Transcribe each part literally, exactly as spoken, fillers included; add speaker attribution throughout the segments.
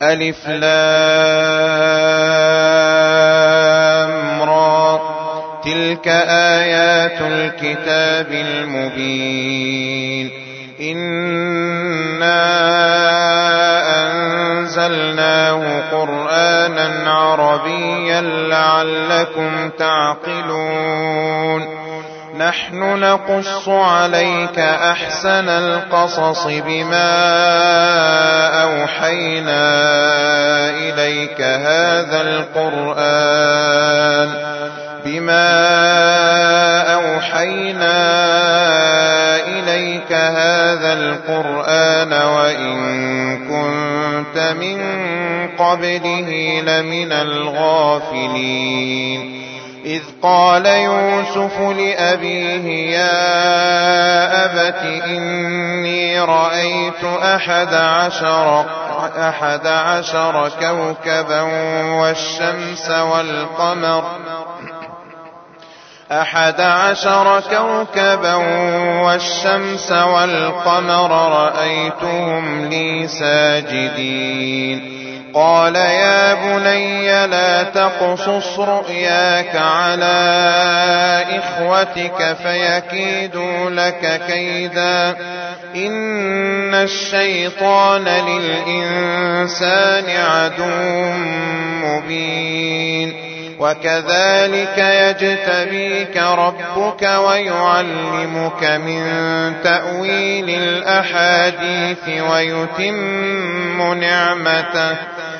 Speaker 1: ألف لام را. تلك آيات الكتاب المبين. إنا أنزلناه قرآنا عربيا لعلكم تعقلون. نحن نقص عليك أحسن القصص بما أوحينا إليك هذا القرآن بما أوحينا إليك هذا القرآن وإن كنت من قبله لمن الغافلين. إذ قال يوسف لأبيه يا أبت إني رأيت أحد عشر, أحد عشر كوكبا والشمس والقمر أحد عشر كوكبا والشمس والقمر رأيتهم لي ساجدين. قال يا بني لا تقصص رؤياك على إخوتك فيكيدوا لك كيدا إن الشيطان للإنسان عدو مبين. وكذلك يجتبيك ربك ويعلمك من تأويل الأحاديث ويتم نعمته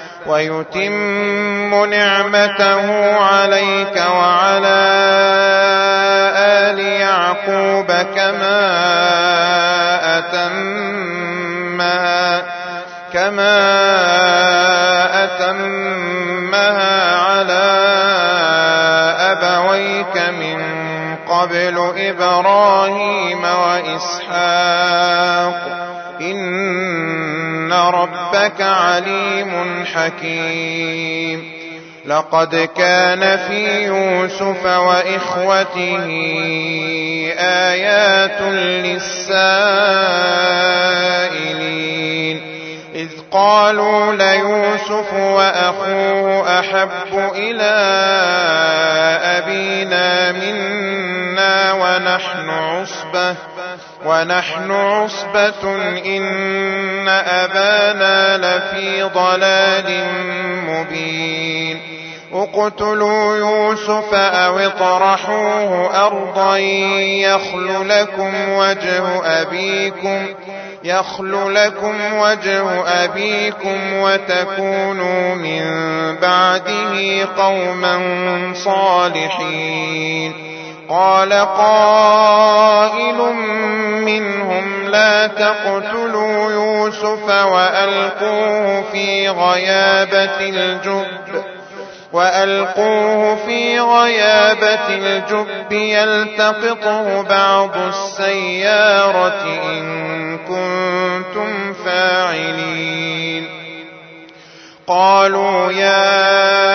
Speaker 1: ويتم نعمته عليك وعلى آل يعقوب كما أتمها كما أتمها على أبويك من قبل إبراهيم وإسحاق إن ربك عليم حكيم. لقد كان في يوسف وإخوته آيات للسائلين إذ قالوا ليوسف وأخوه أحب إلى أبينا منا ونحن عصبة ونحن عصبة إن أبانا لفي ضلال مبين. اقتلوا يوسف أو اطرحوه أرضا يخل لكم وجه أبيكم يخل لكم وجه أبيكم وتكونوا من بعده قوما صالحين. قال قائل منهم لا تقتلوا يوسف وألقوه في غيابة الجب وألقوه في غيابة الجب يلتقطه بعض السيارة إن كنتم فاعلين. قالوا يا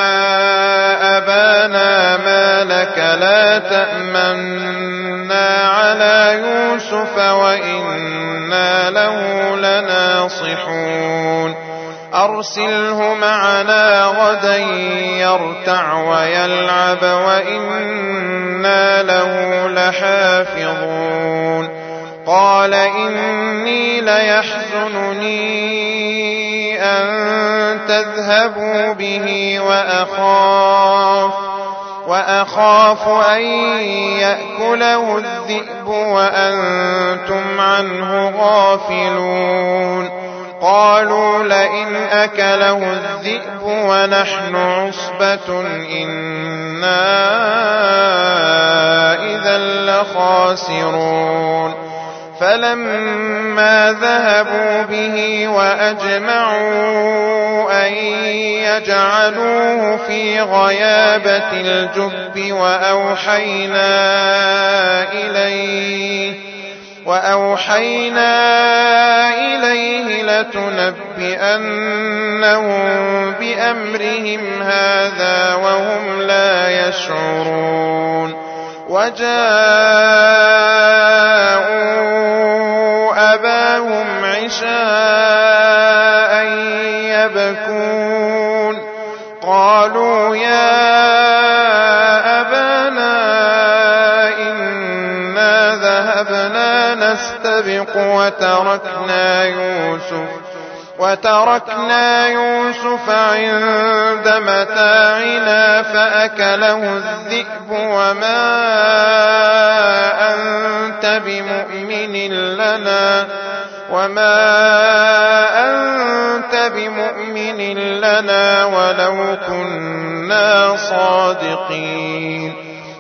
Speaker 1: أبانا ما لك لا تأمنا على يوسف وإنا له لناصحون. أرسله معنا غدا يرتع ويلعب وإنا له لحافظون. قال إني ليحزنني أن تذهبوا به وأخاف وأخاف أن يأكله الذئب وأنتم عنه غافلون. قالوا لئن أكله الذئب ونحن عصبة إنا إذا لخاسرون. فلما ذهبوا به وأجمعوا أن يجعلوه في غيابة الجب وأوحينا إليه وأوحينا إليه لتنبئنهم بأمرهم هذا وهم لا يشعرون. وجاءوا أباهم عشاء يبكون قالوا يا أبانا إنا ذهبنا نستبق وتركنا يوسف وتركنا يوسف عند متاعنا فأكله الذئب وما أنت بمؤمن لنا وما أنت بمؤمن لنا ولو كنا صادقين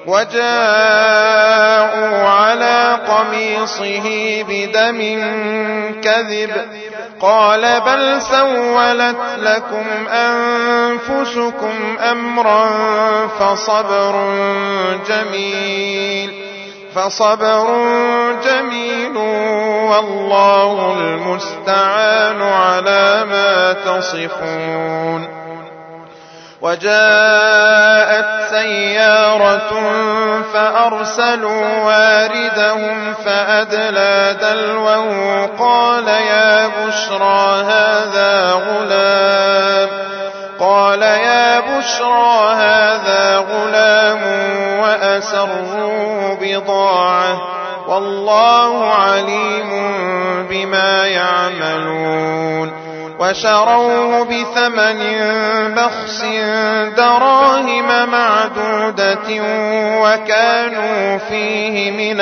Speaker 1: وجاءوا على قميصه بدم كذب قال بل سولت لكم أنفسكم أمرا فصبر جميل فصبر جميل والله المستعان على ما تصفون وجاءت سيارة فأرسلوا واردهم فأدلى دلوه قال يا بشرى هذا غلام قال يا بشرى هذا غلام وأسروا بضاعة والله عليم بما يعملون وشروه بثمن بخس دراهم معدودة وكانوا فيه من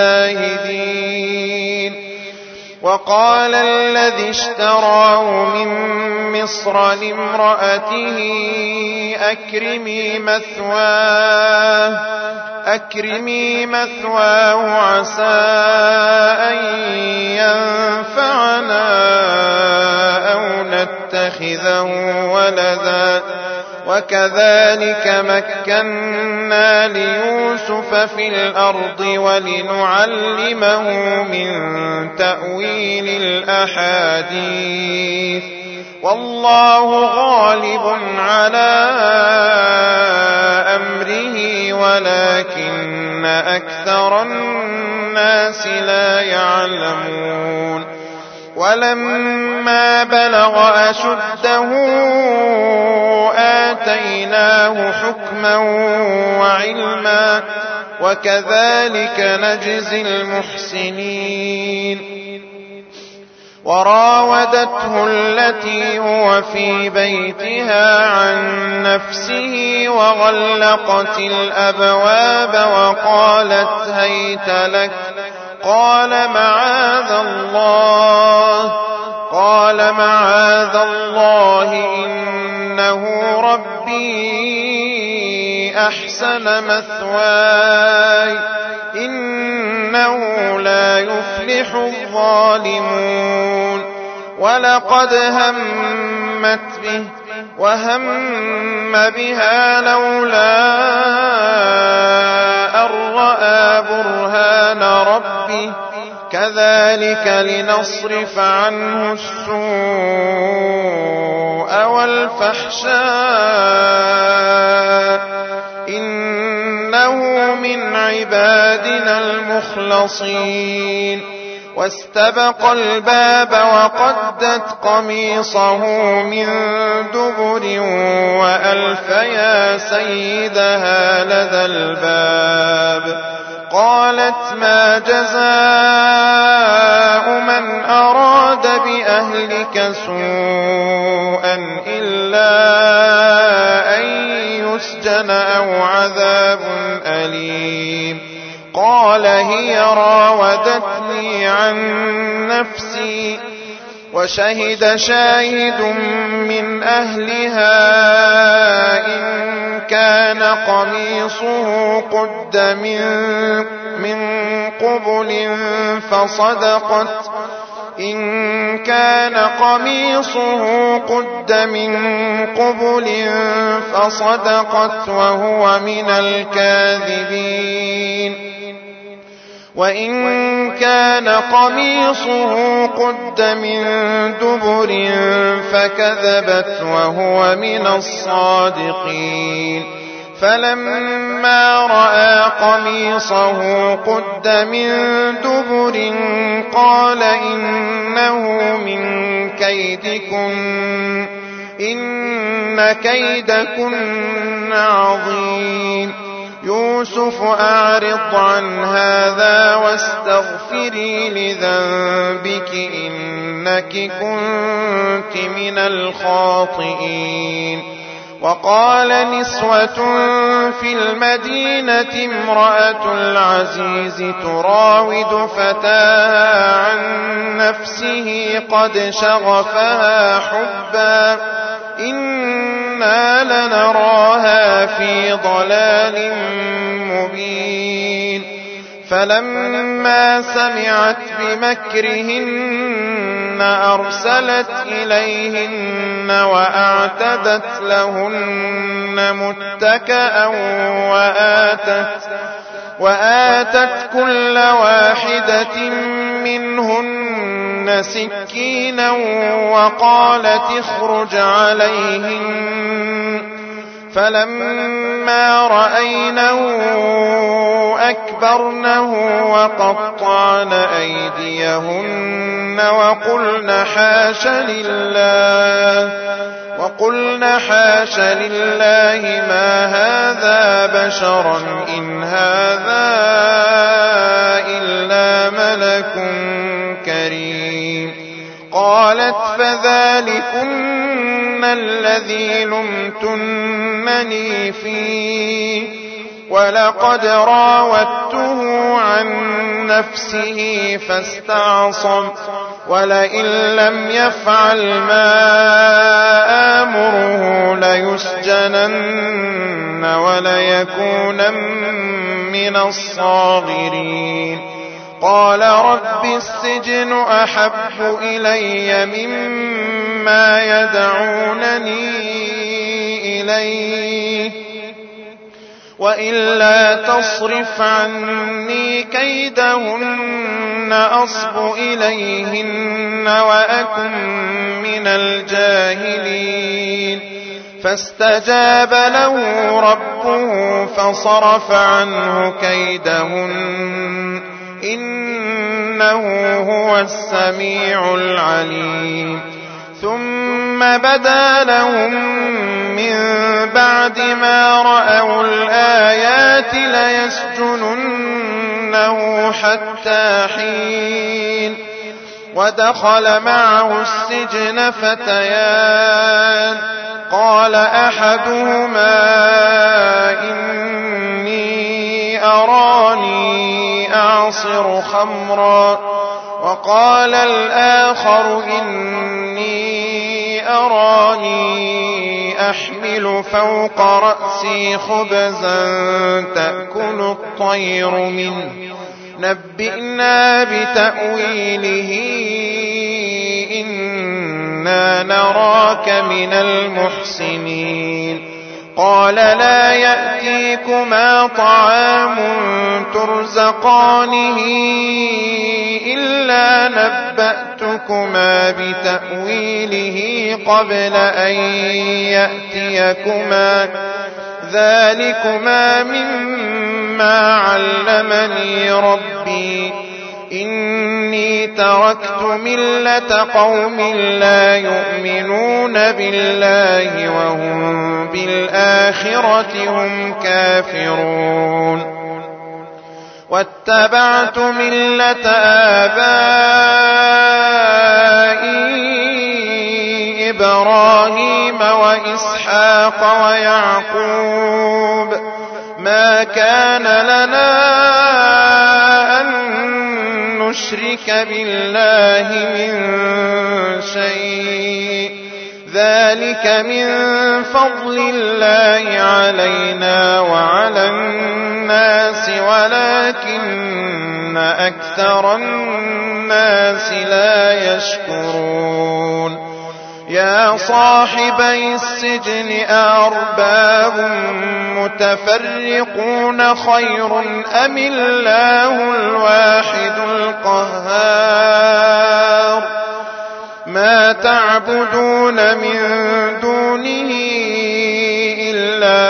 Speaker 1: الزاهدين وقال الذي اشتراه من مصر لامرأته أكرمي مثواه أكرمي مثواه عسى أن ينفعنا أو نتخذه ولدا وكذلك مكنا ليوسف في الأرض ولنعلمه من تأويل الأحاديث والله غالب على أمره ولكن أكثر الناس لا يعلمون ولما بلغ أشده آتيناه حكما وعلما وكذلك نجزي المحسنين وراودته التي هو في بيتها عن نفسه وغلقت الأبواب وقالت هيت لك قال معاذ الله قال معاذ الله إنه ربي أحسن مثواي إنه لا يفلح الظالمون ولقد همت به وهم بها لولا أن رأى برهان ربه كذلك لنصرف عنه السوء والفحشاء إنه من عبادنا المخلصين واستبق الباب وقدت قميصه من دبر وألف يا سيدها لدى الباب قالت ما جزاء من أراد بأهلك سوءا إلا أن يسجن أو عذاب أليم قال هي راودتني عن نفسي وشهد شاهد من أهلها إن كان قميصه قد من, من قبل فصدقت إن كان قميصه قد من قبل فصدقت وهو من الكاذبين وإن كان قميصه قد من دبر فكذبت وهو من الصادقين فلما رأى قميصه قد من دبر قال إنه من كيدكن إن كيدكن عظيم. يوسف أعرض عن هذا واستغفري لذنبك إنك كنت من الخاطئين. وقال نسوة في المدينة امرأة العزيز تراود فتاها عن نفسه قد شغفها حبا إنا لنراها في ضلال مبين. فلما سمعت بمكرهن أرسلت إليهن وأعتدت لهن متكأ وآتت, وآتت كل واحدة منهن سكينا وقالت اخرج عليهن. فلما رأينه أكبرنه وقطعن أيديهن وقلن حاش لله وقلن حاش لله ما هذا بشرا إن هذا إلا ملك كريم. قالت فذلكن الذي لمتنني فيه ولقد راودته عن نفسه فاستعصم ولئن لم يفعل ما آمره ليسجنن وليكونن من الصاغرين. قال رب السجن أحب إلي مما يدعونني إليه وإلا تصرف عني كيدهن أصب إليهن وأكن من الجاهلين. فاستجاب له ربه فصرف عنه كيدهن إنه هو السميع العليم. ثم بدا لهم من بعد ما رأوا الآيات ليسجننه حتى حين. ودخل معه السجن فتيان قال أحدهما إني أراني أعصر خمرا وقال الآخر إني أراني أحمل فوق رأسي خبزا تأكل الطير منه نبئنا بتأويله إنا نراك من المحسنين. قال لا يأتيكما طعام ترزقانه إلا نبأتكما بتأويله قبل أن يأتيكما ذلكما مما علمني ربي إني تركت ملة قوم لا يؤمنون بالله وهم بالآخرة هم كافرون. واتبعت ملة آبائي إبراهيم وإسحاق ويعقوب ما كان لنا أن نشرك بالله من شيء ذلك من فضل الله علينا وعلى الناس ولكن أكثر الناس لا يشكرون. يا صاحبي السجن أأرباب متفرقون خير أم الله الواحد القهار ما تعبدون من دونه إلا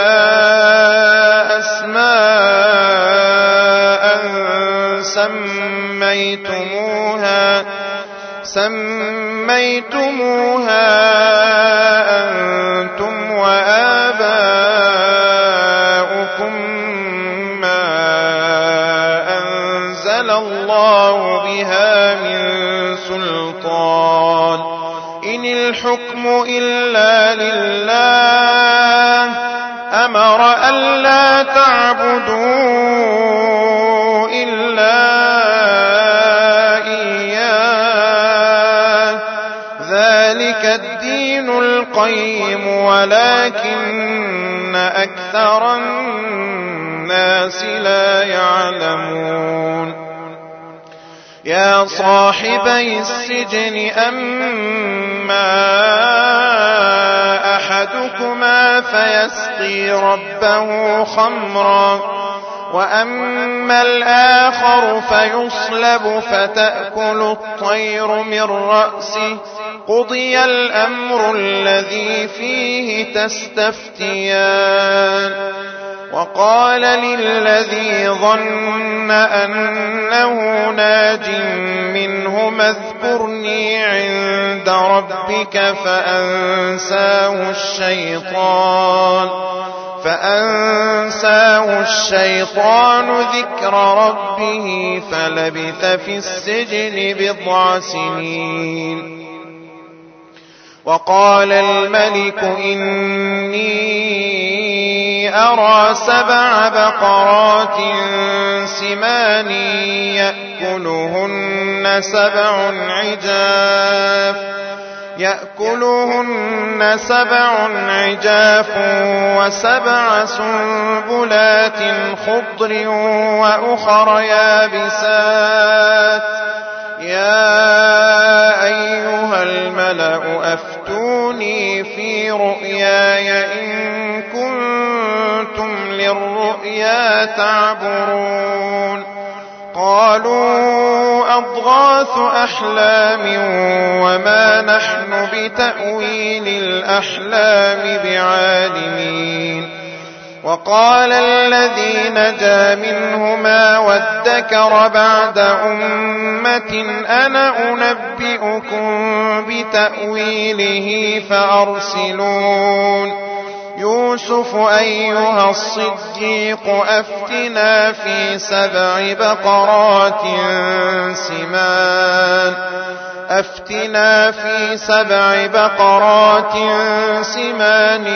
Speaker 1: أسماء سميتموها سميتموها الحكم إلا لله أمر ألا تعبدوا إلا إياه ذلك الدين القيم ولكن أكثر الناس لا يعلمون يا صاحبي السجن أما أحدكما فيسقي ربه خمرا وأما الآخر فيصلب فتأكل الطير من رأسه قضي الأمر الذي فيه تستفتيان وقال للذي ظن أنه ناج منهما اذكرني عند ربك فأنساه الشيطان فأنساه الشيطان ذكر ربه فلبث في السجن بضع سنين وقال الملك إني أرى سبع بقرات سمان يأكلهن سبع عجاف يأكلهن سبع عجاف وسبع سنبلات خضر وأخر يابسات يا أيها الملأ أفتوني في رؤياي إن كنتم للرؤيا تعبرون قالوا أضغاث أحلام وما نحن بتأويل الأحلام بعالمين وقال الذي نجا منهما وادكر بعد أمة أنا أنبئكم بتأويله فأرسلون يوسف أيها الصديق أفتنا في سبع بقرات سمان أفتنا في سبع بقرات سمان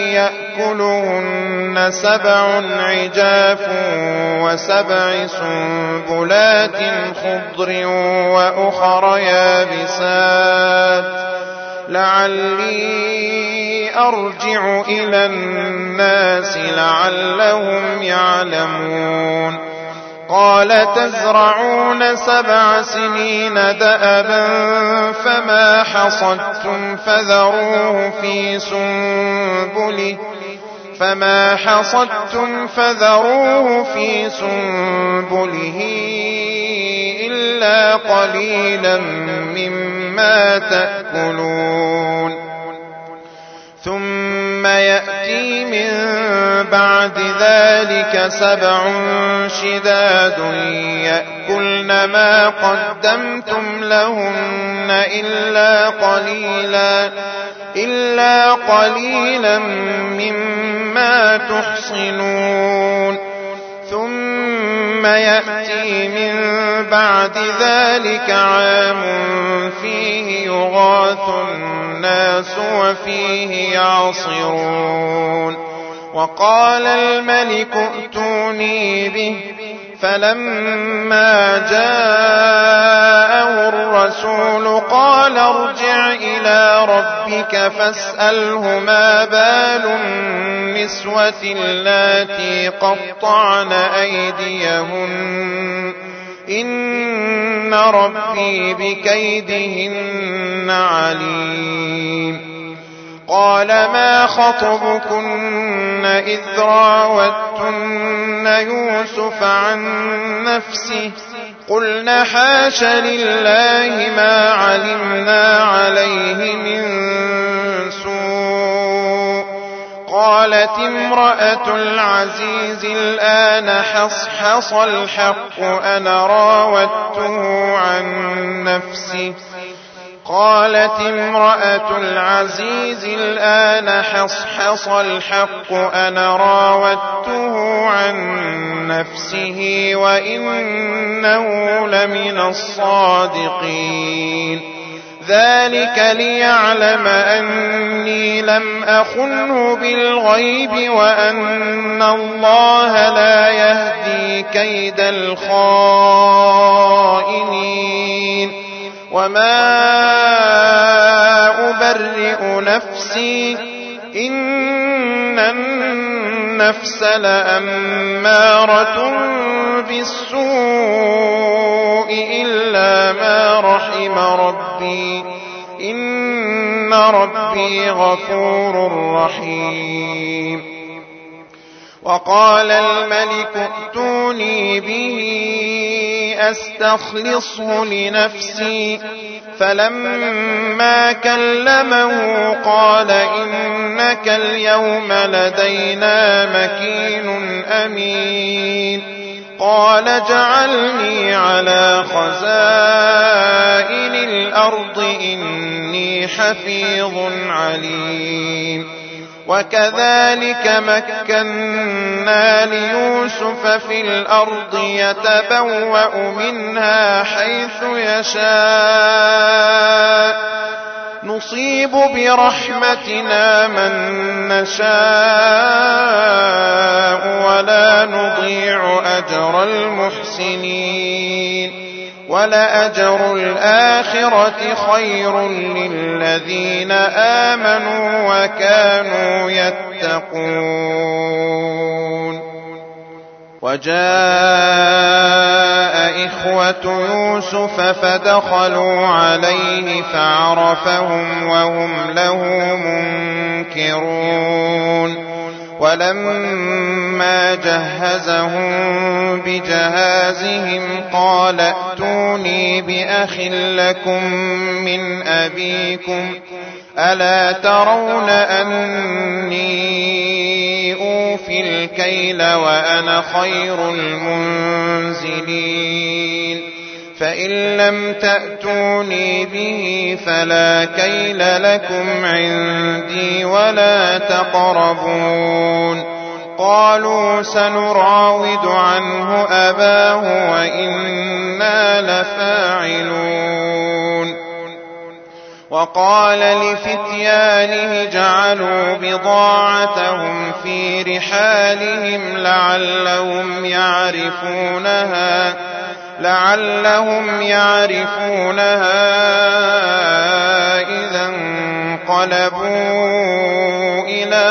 Speaker 1: يأكلهن سبع عجاف وسبع سنبلات خضر وأخر يابسات لعلي أرجع إلى الناس لعلهم يعلمون قال تزرعون سبع سنين دأبا فما حصدتم فذروه في سنبله فما حصدتم فذروه في سنبله إلا قليلا مما تأكلون ثم يأتي من بعد ذلك سبع شداد يأكلن ما قدمتم لهن إلا قليلا إلا قليلا مما تحصنون ثم يأتي من بعد ذلك عام فيه يغاث الناس وفيه يعصرون وقال الملك ائتوني به فلما جاءه الرسول قال ارجع إلى ربك فاسأله ما بال النسوة اللاتي قطعن أيديهن إن ربي بكيدهن عليم قال ما خطبكن إذ راوتن يوسف عن نفسه قلنا حاش لله ما علمنا عليه من سوء قالت امرأة العزيز الآن حصحص الحق أنا راودته عن نفسه قالت امرأة العزيز الآن حصحص الحق أنا راودته عن نفسه وإنه لمن الصادقين ذلك ليعلم أني لم أخنه بالغيب وأن الله لا يهدي كيد الخائنين وما أبرئ نفسي إن النفس لأمارة بالسوء إلا ما رحم ربي إن ربي غفور رحيم. وقال الملك ائتوني به أستخلصه لنفسي فلما كلمه قال إنك اليوم لدينا مكين أمين. قال اجعلني على خزائن الأرض إني حفيظ عليم. وكذلك مكنا ليوسف في الأرض يتبوأ منها حيث يشاء نصيب برحمتنا من نشاء ولا نضيع أجر المحسنين. ولأجر الآخرة خير للذين آمنوا وكانوا يتقون. وجاء إخوة يوسف فدخلوا عليه فعرفهم وهم له منكرون. ولما جهزهم بجهازهم قال ائتوني بأخ لكم من أبيكم ألا ترون أني أوفي الكيل وأنا خير المنزلين. فإن لم تأتوني به فلا كيل لكم عندي ولا تقربون. قالوا سنراود عنه أباه وإنا لفاعلون. وقال لفتيانه جعلوا بضاعتهم في رحالهم لعلهم يعرفونها لعلهم يعرفونها إذا انقلبوا إلى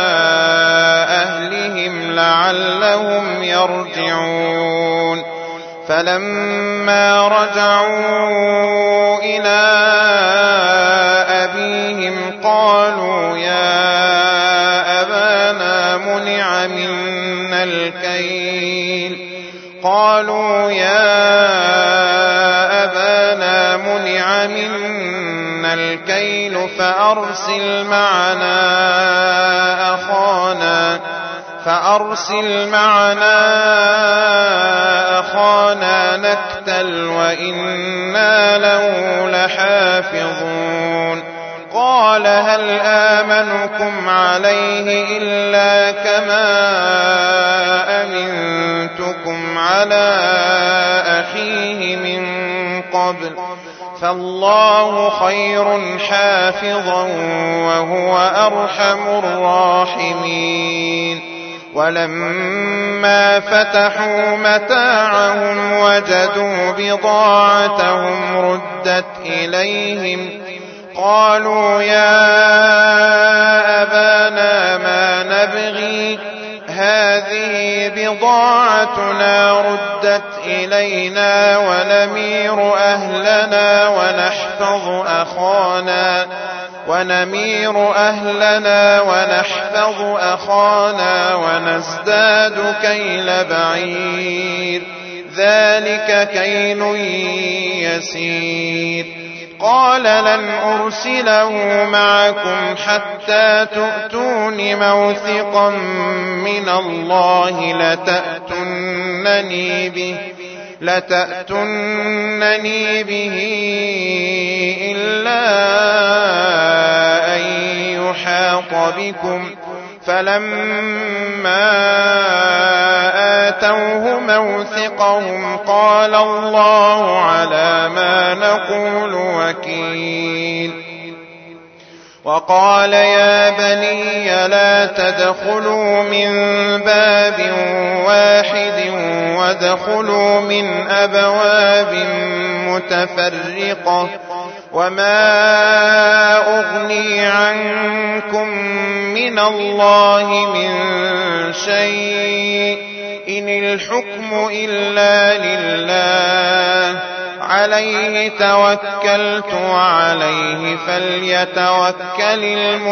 Speaker 1: أهلهم لعلهم يرجعون. فلما رجعوا إلى أبيهم قالوا يا أبانا منع منا الكيل قالوا يا أبانا منع منا الكيل فأرسل معنا أخانا فأرسل معنا أخانا نكتل وإنا له لحافظون. قال هل آمنكم عليه إلا كما أمنتكم على أخيه من قبل فالله خير حافظا وهو أرحم الراحمين. ولما فتحوا متاعهم وجدوا بضاعتهم ردت إليهم قالوا يا أبانا ما نبغي هذه بضاعتنا ردت إلينا ونمير أهلنا ونحفظ أخانا ونمير أهلنا ونحفظ أخانا ونزداد كيل بعير ذلك كيل يسير. قال لن أرسله معكم حتى تؤتون موثقا من الله لتأتونني به لتأتونني به إلا أن يحاط بكم فلما فلما آتوه موثقهم قال الله على ما نقول وكيل. وقال يا بني لا تدخلوا من باب واحد وادخلوا من أبواب متفرقة وما أغني عنكم من الله من شيء إن الحكم إلا لله عليه توكلت وعليه فليتوكل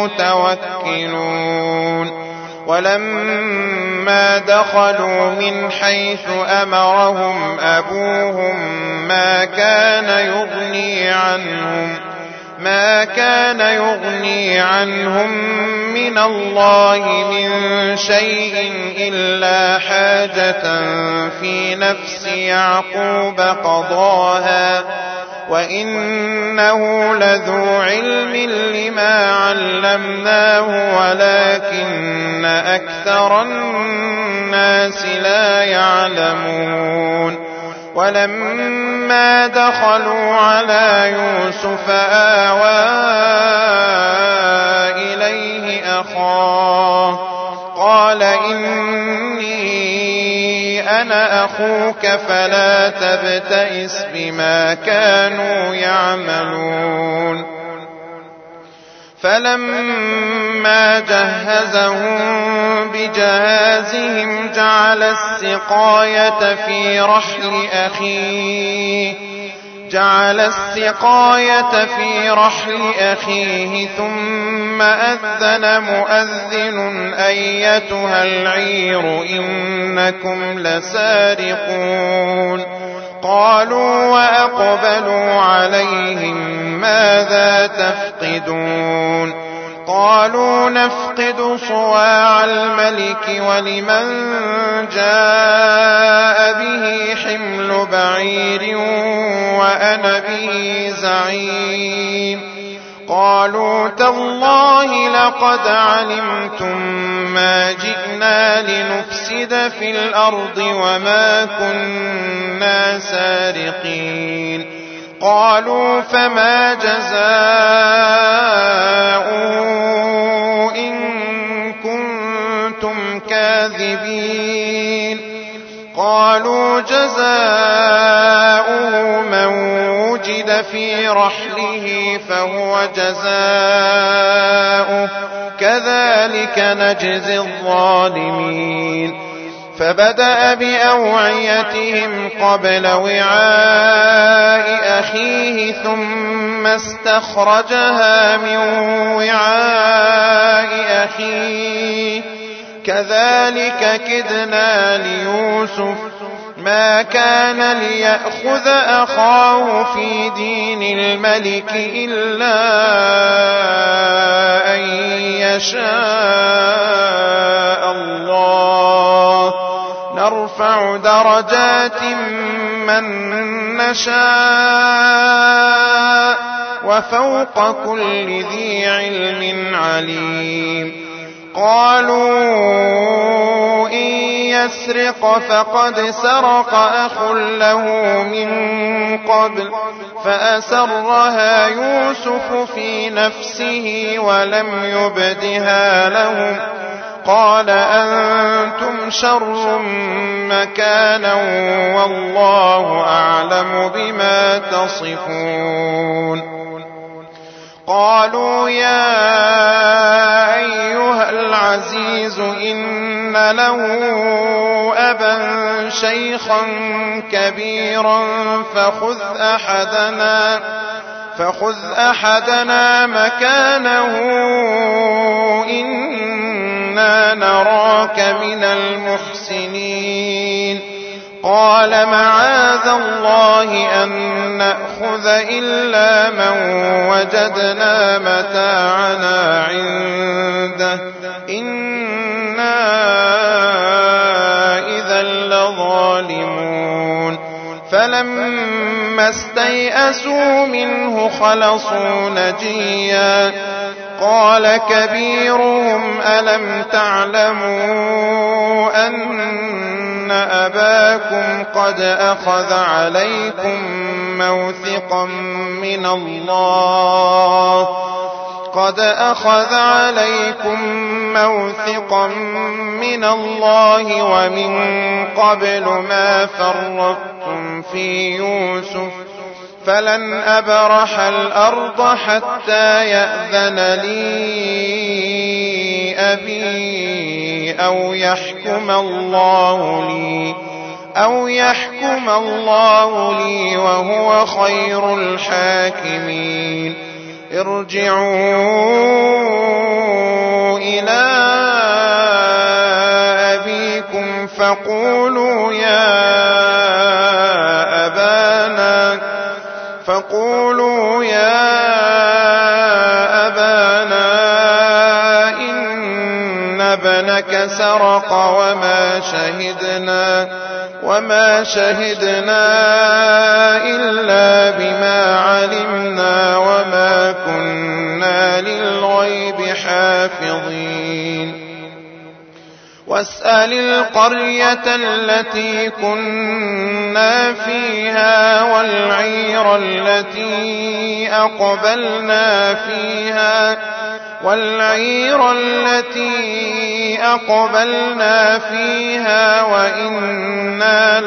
Speaker 1: المتوكلون. ولما دخلوا من حيث أمرهم أبوهم ما كان يغني عنهم ما كان يغني عنهم من الله من شيء إلا حاجة في نفس يعقوب قضاها وإنه لذو علم لما علمناه ولكن أكثر الناس لا يعلمون. ولما دخلوا على يوسف آوى إليه أخاه قال إني أنا أخوك فلا تبتئس بما كانوا يعملون. فلما جهزهم بجهازهم جعل السقاية في رحل أخيه جعل السقاية في رحل أخيه ثم أذن مؤذن أيتها العير إنكم لسارقون. قالوا وأقبلوا عليهم ماذا تفقدون؟ قالوا نفقد صواع الملك ولمن جاء به حمل بعير وأنا به زعيم. قالوا تالله لقد علمتم ما جئنا لنفسد في الأرض وما كنا سارقين. قالوا فما جزاؤه إن كنتم كاذبين؟ قالوا جزاؤه من وجد في رحله فهو جزاؤه كذلك نجزي الظالمين. فبدأ بأوعيتهم قبل وعاء أخيه ثم استخرجها من وعاء أخيه كذلك كدنا ليوسف ما كان ليأخذ أخاه في دين الملك إلا أن يشاء الله نرفع درجات من نشاء وفوق كل ذي علم عليم. قالوا إن يسرق فقد سرق أخ له من قبل فأسرها يوسف في نفسه ولم يبدها لهم. قال أنتم شر مكانا والله أعلم بما تصفون. قالوا يا أيها العزيز إن له أبا شيخا كبيرا فخذ أحدنا فخذ أحدنا مكانه إنا نراك من المحسنين. قال معاذ الله أن نأخذ إلا من وجدنا متاعنا عنده إنا إذا لظالمون. فلما استيئسوا منه خلصوا نجيا قال كبيرهم ألم تعلموا أن أباكم قد أخذ عليكم موثقا من الله قد أخذ عليكم موثقا من الله ومن قبل ما فرطتم في يوسف فلن أبرح الأرض حتى يأذن لي أبي أو يحكم الله لي أو يحكم الله لي وهو خير الحاكمين ارجعوا إلى أبيكم فقولوا يا أبانا فقولوا يا أبانا إن ابنك سرق وما شهدنا وما شهدنا إلا بما علمنا وما كنا للغيب حافظين واسأل القرية التي كنا فيها والعير التي أقبلنا فيها والعير التي أقبلنا فيها وإنا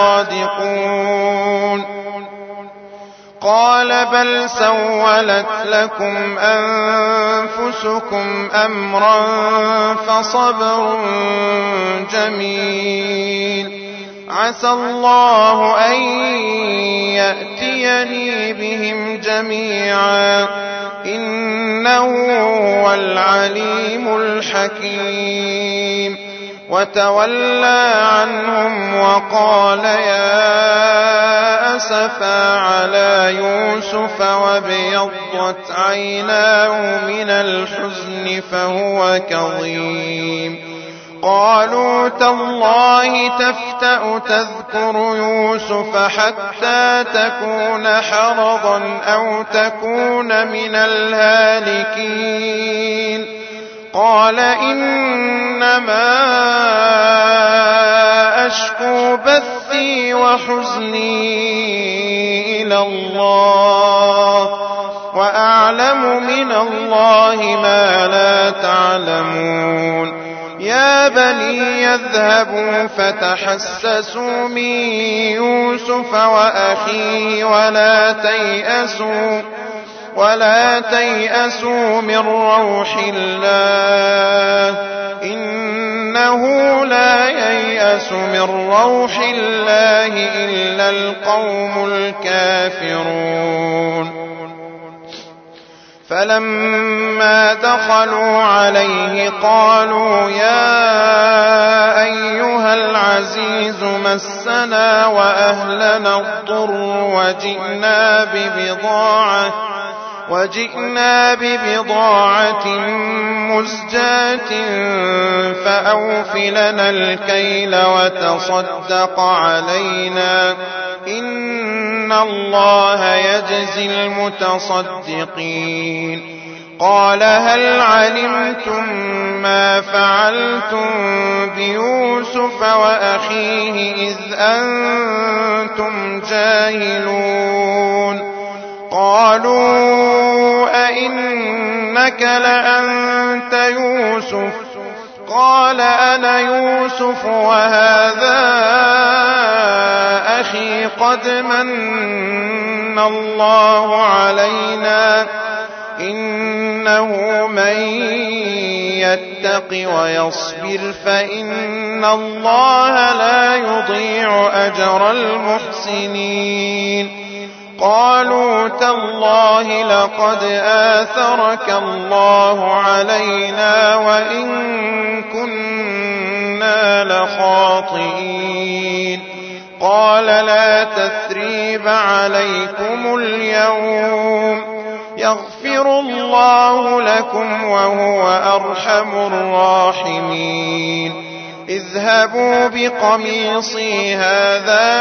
Speaker 1: لصادقون قال بل سولت لكم أنفسكم أمرا فصبر جميل عسى الله أن يأتيني بهم جميعا إنه هو العليم الحكيم وتولى عنهم وقال يا أسفا على يوسف وابيضت عيناه من الحزن فهو كظيم قالوا تالله تفتأ تذكر يوسف حتى تكون حرضا أو تكون من الهالكين قال إنما أشكو بثي وحزني إلى الله وأعلم من الله ما لا تعلمون يا بني يذهبوا فتحسسوا من يوسف وأخيه ولا تيأسوا ولا تيأسوا من روح الله إنه لا ييأس من روح الله إلا القوم الكافرون فلما دخلوا عليه قالوا يا أيها العزيز مسنا وأهلنا الضر وجئنا ببضاعة وجئنا ببضاعة مزجاة فأوف لنا الكيل وتصدق علينا إن الله يجزي المتصدقين قال هل علمتم ما فعلتم بيوسف وأخيه إذ أنتم جاهلون قالوا أئنك لأنت يوسف قال أنا يوسف وهذا أخي قد من الله علينا إنه من يتق ويصبر فإن الله لا يضيع أجر المحسنين قالوا تالله لقد آثرك الله علينا وإن كنا لخاطئين قال لا تثريب عليكم اليوم يغفر الله لكم وهو أرحم الراحمين اذهبوا بقميصي هذا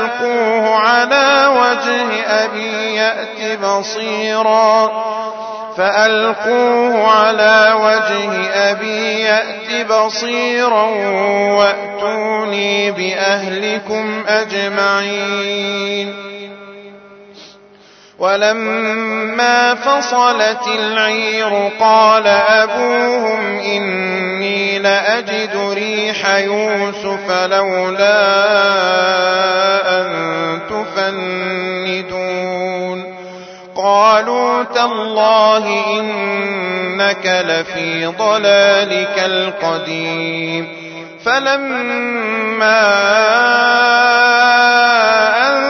Speaker 1: فألقوه على وجه أبي يأت بصيرا فألقوه على وجه أبي يأت بصيرا وأتوني بأهلكم أجمعين. ولما فصلت العير قال أبوهم إني لأجد ريح يوسف لولا أن تفندون. قالوا تالله إنك لفي ضلالك القديم. فلما أن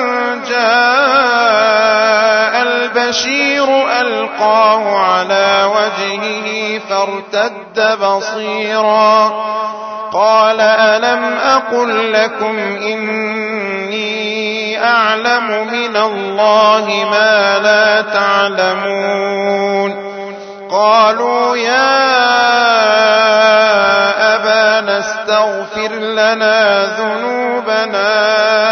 Speaker 1: جاء البشير ألقاه على وجهه فارتد بصيرا قال ألم أقل لكم إني أعلم من الله ما لا تعلمون. قالوا يا أبانا استغفر لنا ذنوبنا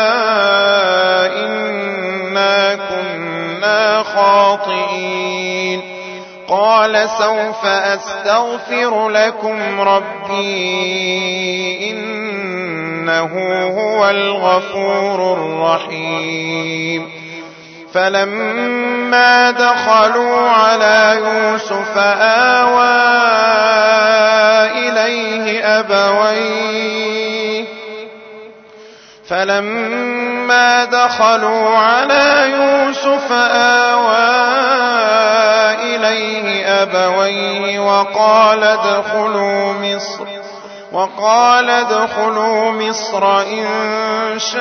Speaker 1: إنا كنا خاطئين. قال سوف أستغفر لكم ربي إنه هو الغفور الرحيم. فلما دخلوا على يوسف آوى إليه أبويه فلما دخلوا على يوسف آوى إليه أبويه وقال ادخلوا مصر وقال ادخلوا مصر إن شاء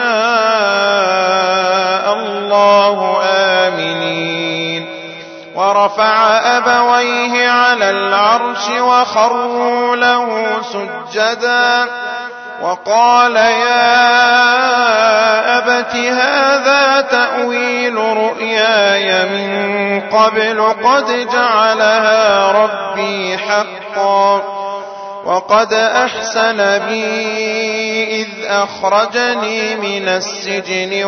Speaker 1: الله آمنين. ورفع أبويه على العرش وخروا له سجدا وقال يا أبت هذا تأويل رؤياي من قبل قد جعلها ربي حقا وقد أحسن بي إذ أخرجني من السجن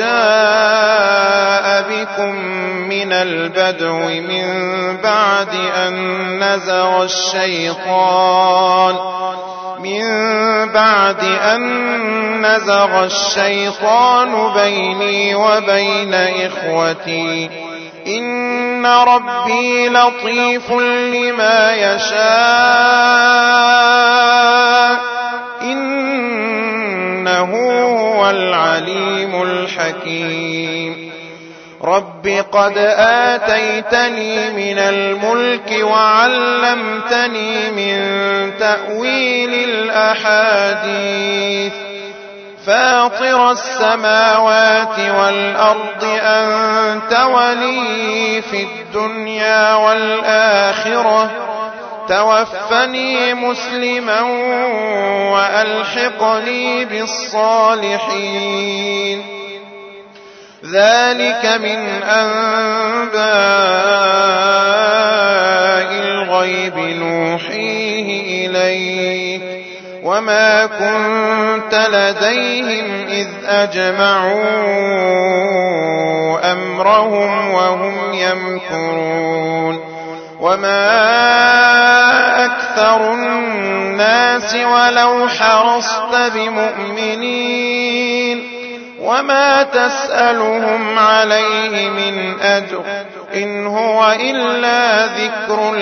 Speaker 1: وجاء بكم من البدو من بعد أن نزغ الشيطان من بعد أن نزغ الشيطان بيني وبين إخوتي إن ربي لطيف لما يشاء إنه هو العليم الحكيم. رب قد آتيتني من الملك وعلمتني من تأويل الأحاديث فاطر السماوات والأرض أنت ولي في الدنيا والآخرة توفني مسلما وألحقني بالصالحين. ذلك من أنباء الغيب نوحيه إليك وما كنت لديهم إذ أجمعوا أمرهم وهم يمكرون. وما أكثر الناس ولو حرصت بمؤمنين وما تسألهم عليه من أجر إن هو إلا ذكر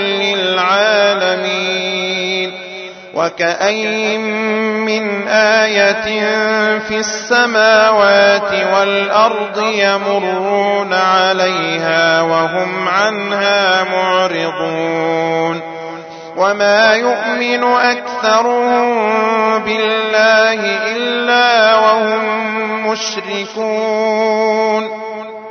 Speaker 1: للعالمين. وكأين من آية في السماوات والأرض يمرون عليها وهم عنها معرضون. وما يؤمن أكثرهم بالله إلا وهم مشركون.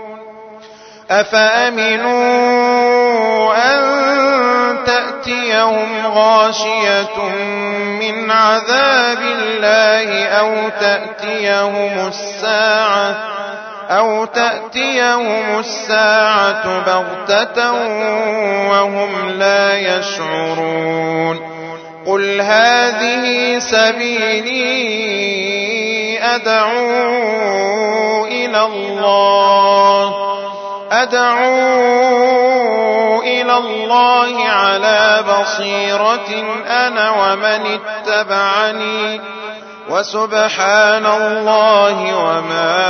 Speaker 1: أفأمنوا أن تأتيهم غاشية من عذاب الله أو تأتيهم الساعة أو تأتيهم الساعة بغتة وهم لا يشعرون. قل هذه سبيلي أدعو إلى الله أدعو إلى الله على بصيرة أنا ومن اتبعني وسبحان الله وما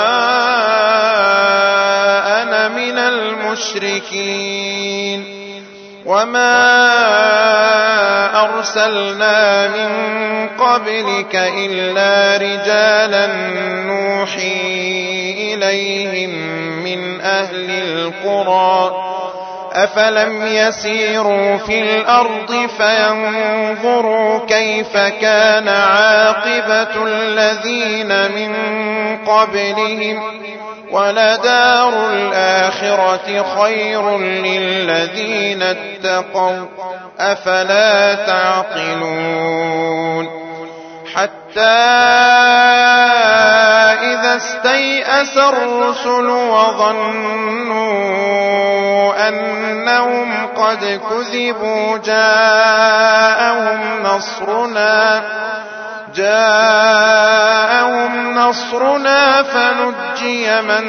Speaker 1: أنا من المشركين. وما أرسلنا من قبلك إلا رجالا نوحي إليهم من أهل القرى أفلم يسيروا في الأرض فينظروا كيف كان عاقبة الذين من قبلهم ولدار الآخرة خير للذين اتقوا أفلا تعقلون. حتى إذا استيأس الرسل وظنوا أنهم قد كذبوا جاءهم نصرنا جاءهم نصرنا فنجي من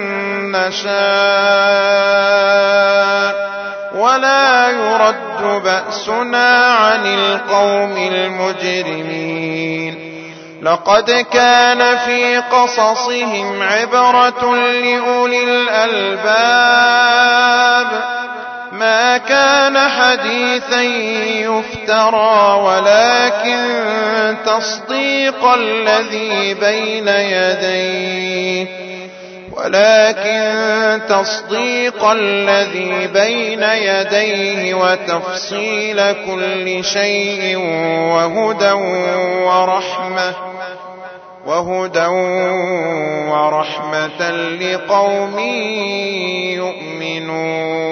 Speaker 1: نشاء ولا يرد بأسنا عن القوم المجرمين. لقد كان في قصصهم عبرة لأولي الألباب ما كان حديثا يفترى ولكن تصديق الذي بين يديه ولكن تصديق الذي بين يديه وتفصيل كل شيء وهدى ورحمة وهدى ورحمة لقوم يؤمنون.